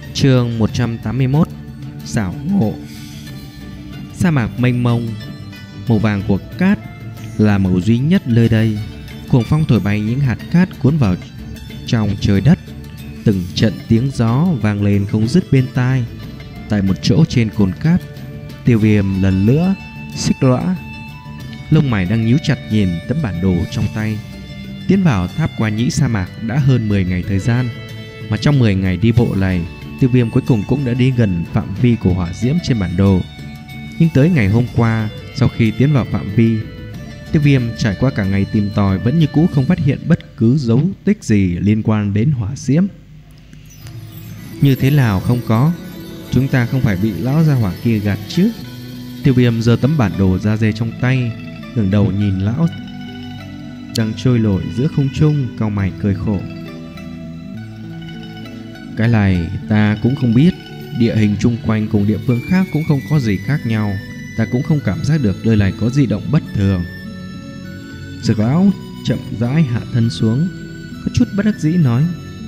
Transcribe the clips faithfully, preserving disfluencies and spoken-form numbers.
Chương một trăm tám mươi mốt. Xảo ngộ. Sa mạc mênh mông, màu vàng của cát là màu duy nhất nơi đây. Cuồng phong thổi bay những hạt cát cuốn vào trong trời đất. Từng trận tiếng gió vang lên không dứt bên tai. Tại một chỗ trên cồn cát, Tiêu Viêm lần nữa xích lõa, lông mày đang nhíu chặt nhìn tấm bản đồ trong tay. Tiến vào tháp Qua Nhĩ sa mạc đã hơn mười ngày thời gian, mà trong mười ngày đi bộ này, Tiêu Viêm cuối cùng cũng đã đi gần phạm vi của hỏa diễm trên bản đồ. Nhưng tới ngày hôm qua, sau khi tiến vào phạm vi, Tiêu Viêm trải qua cả ngày tìm tòi vẫn như cũ không phát hiện bất cứ dấu tích gì liên quan đến hỏa diễm. Như thế nào không có? Chúng ta không phải bị lão gia hỏa kia gạt chứ? Tiêu Viêm giơ tấm bản đồ da dê trong tay, ngẩng đầu nhìn lão đang trôi nổi giữa không trung, cau mày cười khổ. Cái này ta cũng không biết. Địa hình chung quanh cùng địa phương khác cũng không có gì khác nhau. Ta cũng không cảm giác được nơi này có di động bất thường. Dược lão chậm rãi hạ thân xuống, có chút bất đắc dĩ nói: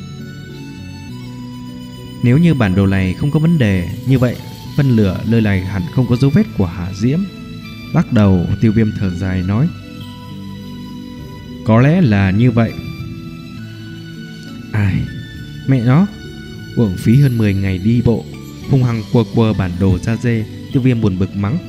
nếu như bản đồ này không có vấn đề, như vậy phân lửa nơi này hẳn không có dấu vết của hỏa diễm. Lắc đầu, Tiêu Viêm thở dài nói: có lẽ là như vậy. Ai, mẹ nó, uổng phí hơn mười ngày đi bộ. Hung hăng quơ quơ bản đồ da dê, Tiêu Viêm buồn bực mắng: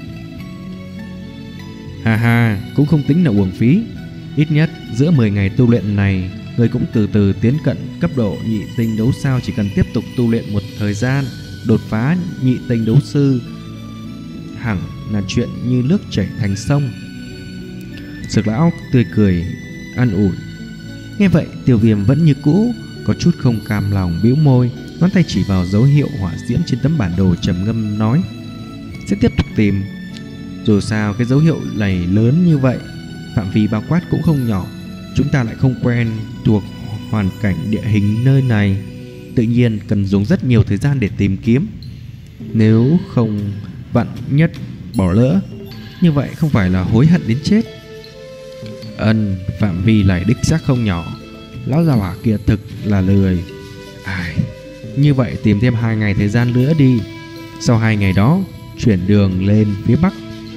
ha ha, cũng không tính là uổng phí. Ít nhất giữa mười ngày tu luyện này, người cũng từ từ tiến cận cấp độ nhị tinh đấu sao. Chỉ cần tiếp tục tu luyện một thời gian, đột phá nhị tinh đấu sư hẳn là chuyện như nước chảy thành sông. Dược lão tươi cười an ủi. Nghe vậy, Tiêu Viêm vẫn như cũ có chút không cam lòng, bĩu môi, ngón tay chỉ vào dấu hiệu hỏa diễm trên tấm bản đồ, trầm ngâm nói: sẽ tiếp tục tìm. Dù sao cái dấu hiệu này lớn như vậy, phạm vi bao quát cũng không nhỏ. Chúng ta lại không quen thuộc hoàn cảnh địa hình nơi này, tự nhiên cần dùng rất nhiều thời gian để tìm kiếm. Nếu không vạn nhất bỏ lỡ, như vậy không phải là hối hận đến chết. Ân, phạm vi này đích xác không nhỏ. Lão già hỏa kia thực là lười. Ai, như vậy tìm thêm hai ngày thời gian nữa đi. Sau hai ngày đó chuyển đường lên phía bắc.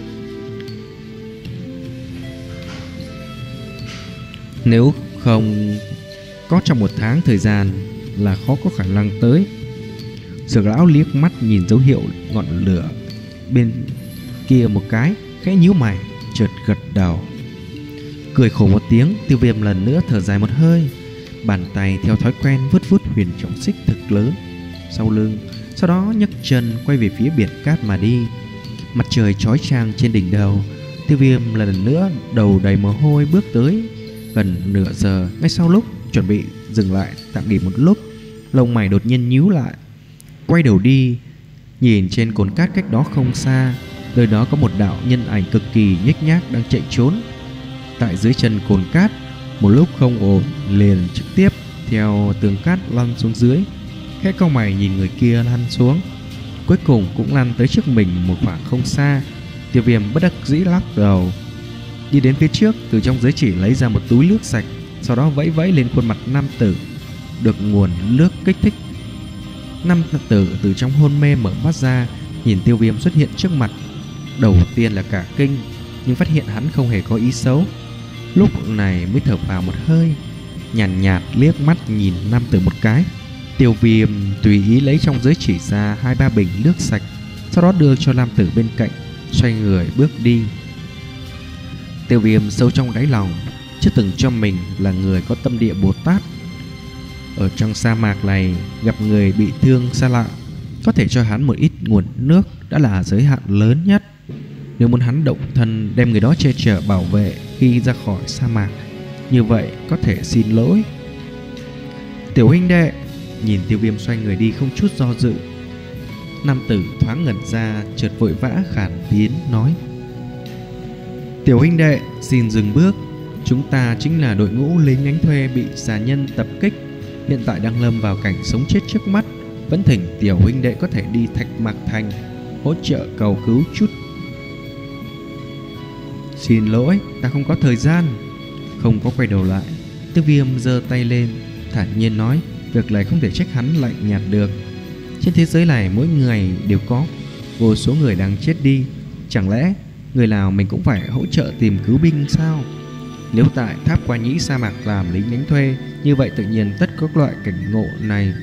Nếu không có trong một tháng thời gian là khó có khả năng tới. Dược lão liếc mắt nhìn dấu hiệu ngọn lửa bên kia một cái, khẽ nhíu mày, chợt gật đầu. Cười khổ một tiếng, Tiêu Viêm lần nữa thở dài một hơi, bàn tay theo thói quen vuốt vuốt huyền trọng xích thực lớn sau lưng, sau đó nhấc chân quay về phía biển cát mà đi. Mặt trời chói chang trên đỉnh đầu, Tiêu Viêm lần nữa đầu đầy mồ hôi bước tới. Gần nửa giờ, ngay sau lúc chuẩn bị dừng lại tạm nghỉ một lúc, lông mày đột nhiên nhíu lại, quay đầu đi, nhìn trên cồn cát cách đó không xa, nơi đó có một đạo nhân ảnh cực kỳ nhếch nhác đang chạy trốn. Tại dưới chân cồn cát, một lúc không ổn, liền trực tiếp theo tường cát lăn xuống dưới. Khẽ cau mày nhìn người kia lăn xuống, cuối cùng cũng lăn tới trước mình một khoảng không xa. Tiêu Viêm bất đắc dĩ lắc đầu, đi đến phía trước, từ trong giới chỉ lấy ra một túi nước sạch, sau đó vẫy vẫy lên khuôn mặt nam tử được nguồn nước kích thích. Nam tử từ trong hôn mê mở mắt ra, nhìn Tiêu Viêm xuất hiện trước mặt, đầu tiên là cả kinh, nhưng phát hiện hắn không hề có ý xấu. Lúc này mới thở phào một hơi, nhàn nhạt, nhạt liếc mắt nhìn nam tử một cái. Tiêu Viêm tùy ý lấy trong giới chỉ ra hai ba bình nước sạch, sau đó đưa cho nam tử bên cạnh, xoay người bước đi. Tiêu Viêm sâu trong đáy lòng chưa từng cho mình là người có tâm địa Bồ Tát. Ở trong sa mạc này gặp người bị thương xa lạ, có thể cho hắn một ít nguồn nước đã là giới hạn lớn nhất. Nếu muốn hắn động thân đem người đó che chở bảo vệ khi ra khỏi sa mạc, như vậy có thể xin lỗi. Tiểu huynh đệ. Nhìn Tiêu Viêm xoay người đi không chút do dự, nam tử thoáng ngẩn ra, chợt vội vã khản tiếng nói: Tiểu huynh đệ, xin dừng bước. Chúng ta chính là đội ngũ lính đánh thuê bị xà nhân tập kích, hiện tại đang lâm vào cảnh sống chết trước mắt. Vẫn thỉnh tiểu huynh đệ có thể đi Thạch Mạc Thành hỗ trợ cầu cứu chút. Xin lỗi, ta không có thời gian. Không có quay đầu lại, Tiêu Viêm giơ tay lên, thản nhiên nói: việc này không thể trách hắn lạnh nhạt được. Trên thế giới này mỗi ngày đều có vô số người đang chết đi. Chẳng lẽ người nào mình cũng phải hỗ trợ tìm cứu binh sao? Nếu tại tháp Qua Nhĩ sa mạc làm lính đánh thuê, như vậy tự nhiên tất các loại cảnh ngộ này.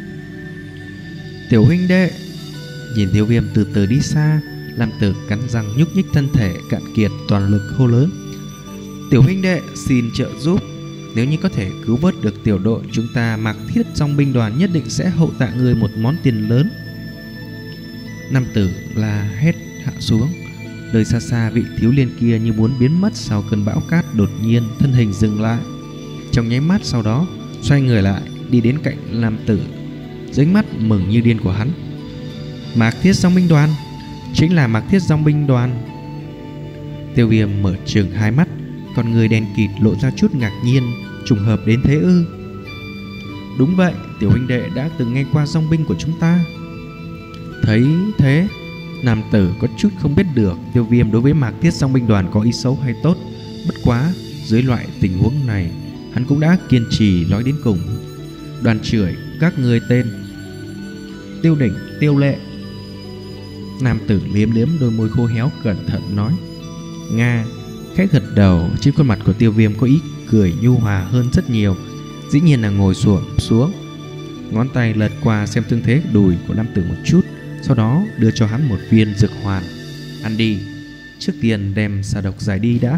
Tiểu huynh đệ. Nhìn Tiêu Viêm từ từ đi xa, Lam Tử cắn răng nhúc nhích thân thể cạn kiệt toàn lực hô lớn: Tiểu huynh đệ xin trợ giúp. Nếu như có thể cứu vớt được tiểu đội chúng ta, Mạc Thiết Dòng binh đoàn nhất định sẽ hậu tạ người một món tiền lớn. Nam tử la hét hạ xuống. Nơi xa xa, vị thiếu niên kia như muốn biến mất sau cơn bão cát, đột nhiên thân hình dừng lại. Trong nháy mắt sau đó xoay người lại đi đến cạnh Lam Tử, dưới mắt mừng như điên của hắn. Mạc Thiết Dòng binh đoàn, chính là Mạc Thiết Dòng binh đoàn. Tiêu Viêm mở trừng hai mắt, con người đen kịt lộ ra chút ngạc nhiên. Trùng hợp đến thế ư? Đúng vậy, tiểu huynh đệ đã từng nghe qua dòng binh của chúng ta. Thấy thế, nam tử có chút không biết được Tiêu Viêm đối với Mạc Thiết Dòng binh đoàn có ý xấu hay tốt. Bất quá dưới loại tình huống này, hắn cũng đã kiên trì nói đến cùng. Đoàn trưởng, các ngươi tên? Tiêu Đỉnh, Tiêu Lệ. Nam tử liếm liếm đôi môi khô héo, cẩn thận nói. Nga. Khẽ gật đầu. Trên khuôn mặt của Tiêu Viêm có ý cười nhu hòa hơn rất nhiều. Dĩ nhiên là ngồi xổm xuống, ngón tay lật qua xem thương thế đùi của Nam tử một chút, sau đó đưa cho hắn một viên dược hoàn. Ăn đi, trước tiên đem xà độc giải đi đã.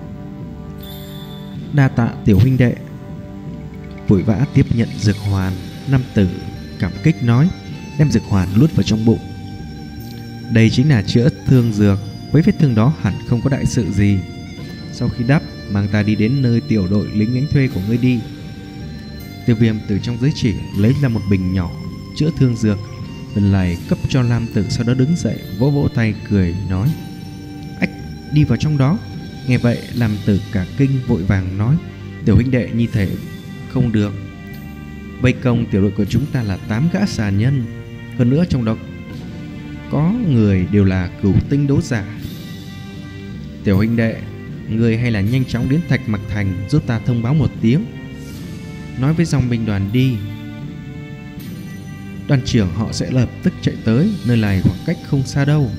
Đa tạ tiểu huynh đệ. Vội vã tiếp nhận dược hoàn, Nam tử cảm kích nói, đem dược hoàn luốt vào trong bụng. Đây chính là chữa thương dược, với vết thương đó hẳn không có đại sự gì. Sau khi đắp, mang ta đi đến nơi tiểu đội lính đánh thuê của ngươi đi. Tiêu Viêm từ trong giới chỉ lấy ra một bình nhỏ chữa thương dược, lần này cấp cho Lam Tử, sau đó đứng dậy vỗ vỗ tay cười nói: Ách, đi vào trong đó. Nghe vậy Lam Tử cả kinh vội vàng nói: Tiểu huynh đệ như thể không được. Vây công tiểu đội của chúng ta là tám gã xà nhân, hơn nữa trong đó có người đều là cửu tinh đấu giả. Tiểu huynh đệ, người hay là nhanh chóng đến Thạch Mặc Thành giúp ta thông báo một tiếng, nói với dòng binh đoàn đi. Đoàn trưởng họ sẽ lập tức chạy tới, nơi này khoảng cách không xa đâu.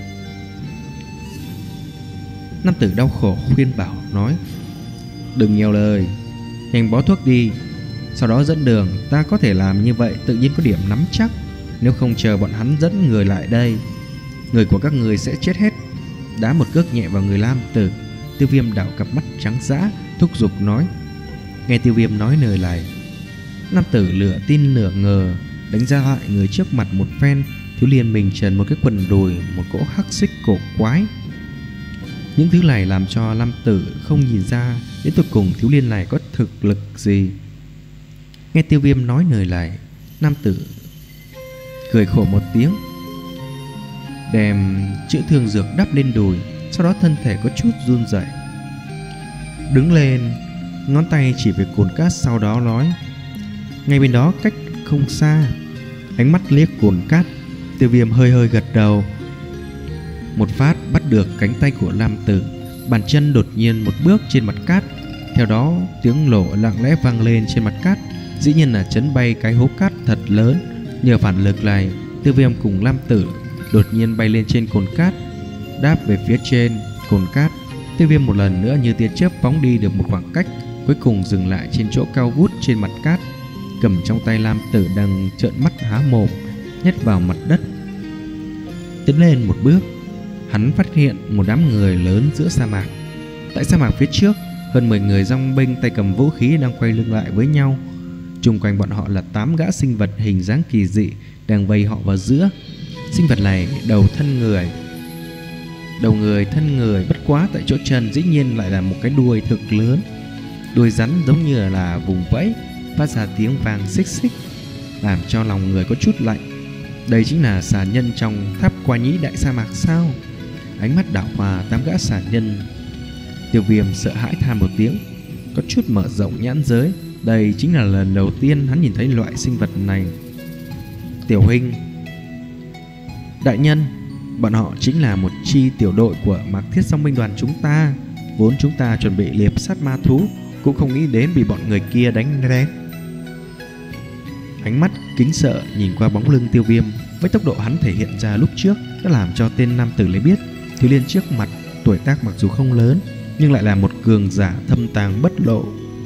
Nam tử đau khổ khuyên bảo nói: Đừng nhiều lời, nhanh bó thuốc đi, sau đó dẫn đường. Ta có thể làm như vậy tự nhiên có điểm nắm chắc. Nếu không chờ bọn hắn dẫn người lại đây, người của các người sẽ chết hết. Đá một cước nhẹ vào người Lam Tử. Tiêu Viêm đảo cặp mắt trắng dã, thúc giục nói. Nghe Tiêu Viêm nói lời này, Nam tử nửa tin nửa ngờ đánh ra lại người trước mặt một phen. Thiếu niên mình trần một cái quần đùi, một cỗ hắc xích cổ quái. Những thứ này làm cho Lam tử không nhìn ra đến cuối cùng thiếu niên này có thực lực gì. Nghe Tiêu Viêm nói lời này, Nam tử cười khổ một tiếng, đem chữa thương dược đắp lên đùi, sau đó thân thể có chút run rẩy, đứng lên, ngón tay chỉ về cồn cát, sau đó nói: Ngay bên đó cách không xa. Ánh mắt liếc cồn cát, Tiêu Viêm hơi hơi gật đầu, một phát bắt được cánh tay của Lam tử, bàn chân đột nhiên một bước trên mặt cát. Theo đó tiếng lỗ lặng lẽ vang lên trên mặt cát, dĩ nhiên là chấn bay cái hố cát thật lớn. Nhờ phản lực này, Tiêu Viêm cùng Lam tử đột nhiên bay lên trên cồn cát, đáp về phía trên cồn cát. Tiêu Viêm một lần nữa như tia chớp phóng đi được một khoảng cách, cuối cùng dừng lại trên chỗ cao vút trên mặt cát, cầm trong tay Lam tử đang trợn mắt há mồm, nhét vào mặt đất. Tiến lên một bước, hắn phát hiện một đám người lớn giữa sa mạc. Tại sa mạc phía trước, hơn mười người dòng binh tay cầm vũ khí đang quay lưng lại với nhau. Chung quanh bọn họ là tám gã sinh vật hình dáng kỳ dị đang vây họ vào giữa. Sinh vật này đầu thân người, đầu người thân người, bất quá tại chỗ chân dĩ nhiên lại là một cái đuôi thực lớn. Đuôi rắn giống như là vùng vẫy, phát ra tiếng vang xích xích, làm cho lòng người có chút lạnh. Đây chính là xà nhân trong tháp Qua Nhĩ đại sa mạc sao? Ánh mắt đảo qua tám gã xà nhân, Tiêu Viêm sợ hãi than một tiếng, có chút mở rộng nhãn giới. Đây chính là lần đầu tiên hắn nhìn thấy loại sinh vật này. Tiểu huynh, đại nhân, bọn họ chính là một chi tiểu đội của Mạc Thiết Dòng binh đoàn chúng ta. Vốn chúng ta chuẩn bị liệp sát ma thú, cũng không nghĩ đến bị bọn người kia đánh lén. Ánh mắt kính sợ nhìn qua bóng lưng Tiêu Viêm, với tốc độ hắn thể hiện ra lúc trước đã làm cho tên nam tử lấy biết thiếu niên trước mặt tuổi tác mặc dù không lớn nhưng lại là một cường giả thâm tàng bất lộ.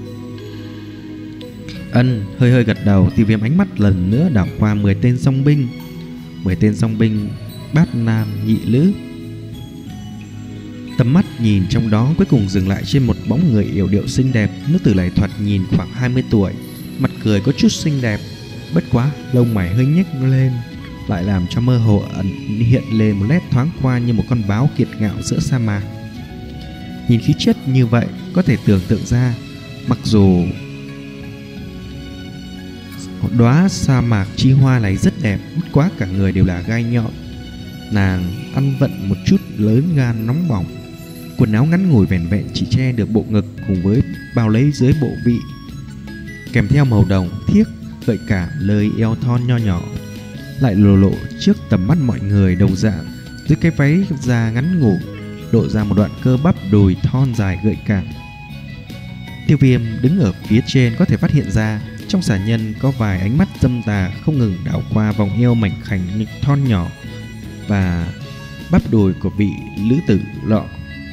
Ân hơi hơi gật đầu. Tiêu Viêm ánh mắt lần nữa đảo qua mười tên song binh, mười tên song binh bát nam nhị nữ. Tầm mắt nhìn trong đó cuối cùng dừng lại trên một bóng người yểu điệu xinh đẹp. Nữ tử này thoạt nhìn khoảng hai mươi tuổi, mặt cười có chút xinh đẹp, bất quá lông mày hơi nhếch lên, lại làm cho mơ hồ ẩn hiện lên một nét thoáng qua như một con báo kiệt ngạo giữa sa mạc. Nhìn khí chất như vậy có thể tưởng tượng ra, mặc dù đóa sa mạc chi hoa này rất đẹp, bất quá cả người đều là gai nhọn. Nàng ăn vận một chút lớn gan nóng bỏng, quần áo ngắn ngủi vẻn vẹn chỉ che được bộ ngực cùng với bao lấy dưới bộ vị, kèm theo màu đồng thiếc gợi cảm lời eo thon nho nhỏ, lại lộ lộ trước tầm mắt mọi người. Đồng dạng dưới cái váy da ngắn ngủn lộ ra một đoạn cơ bắp đùi thon dài gợi cảm. Tiêu Viêm đứng ở phía trên có thể phát hiện ra trong xà nhân có vài ánh mắt dâm tà không ngừng đảo qua vòng eo mảnh khảnh thon nhỏ và bắp đùi của vị nữ tử lọ.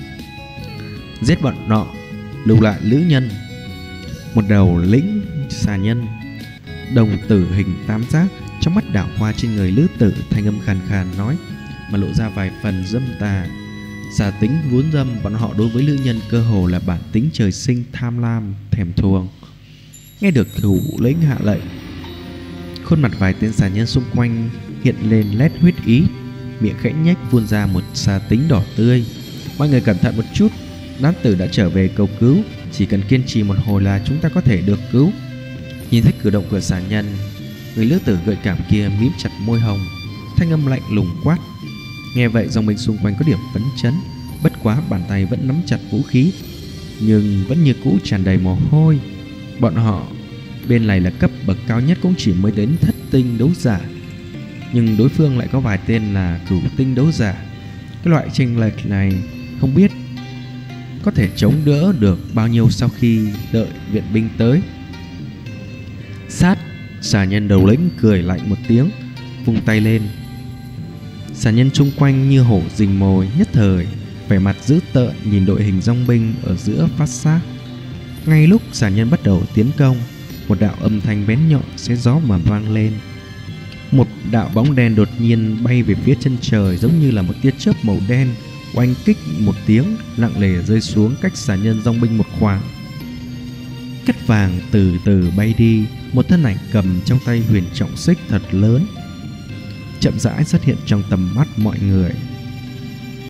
Giết bọn nọ, lưu lại lữ nhân. Một đầu lĩnh xà nhân đồng tử hình tam giác trong mắt đảo qua trên người lữ tử, thanh âm khàn khàn nói mà lộ ra vài phần dâm tà. Xà tính vốn dâm, bọn họ đối với lữ nhân cơ hồ là bản tính trời sinh tham lam thèm thuồng. Nghe được thủ lĩnh hạ lệnh, khuôn mặt vài tên xà nhân xung quanh hiện lên nét huyết ý, miệng khẽ nhếch phun ra một xà tính đỏ tươi. Mọi người cẩn thận một chút, đám tử đã trở về cầu cứu, chỉ cần kiên trì một hồi là chúng ta có thể được cứu. Nhìn thấy cử động của xà nhân, người lữ tử gợi cảm kia mím chặt môi hồng, thanh âm lạnh lùng quát. Nghe vậy dòng binh xung quanh có điểm phấn chấn, bất quá bàn tay vẫn nắm chặt vũ khí, nhưng vẫn như cũ tràn đầy mồ hôi. Bọn họ bên này là cấp bậc cao nhất cũng chỉ mới đến thất tinh đấu giả, nhưng đối phương lại có vài tên là cửu tinh đấu giả. Cái loại chênh lệch này không biết có thể chống đỡ được bao nhiêu sau khi đợi viện binh tới. Sát! Xà nhân đầu lĩnh cười lạnh một tiếng, vung tay lên. Xà nhân chung quanh như hổ rình mồi, nhất thời vẻ mặt dữ tợn nhìn đội hình dòng binh ở giữa phát sát. Ngay lúc xà nhân bắt đầu tiến công, một đạo âm thanh bén nhọn xé gió mà vang lên. Một đạo bóng đen đột nhiên bay về phía chân trời, giống như là một tia chớp màu đen, oanh kích một tiếng nặng nề rơi xuống cách xà nhân dòng binh một khoảng. Cắt vàng từ từ bay đi, một thân ảnh cầm trong tay huyền trọng xích thật lớn chậm rãi xuất hiện trong tầm mắt mọi người.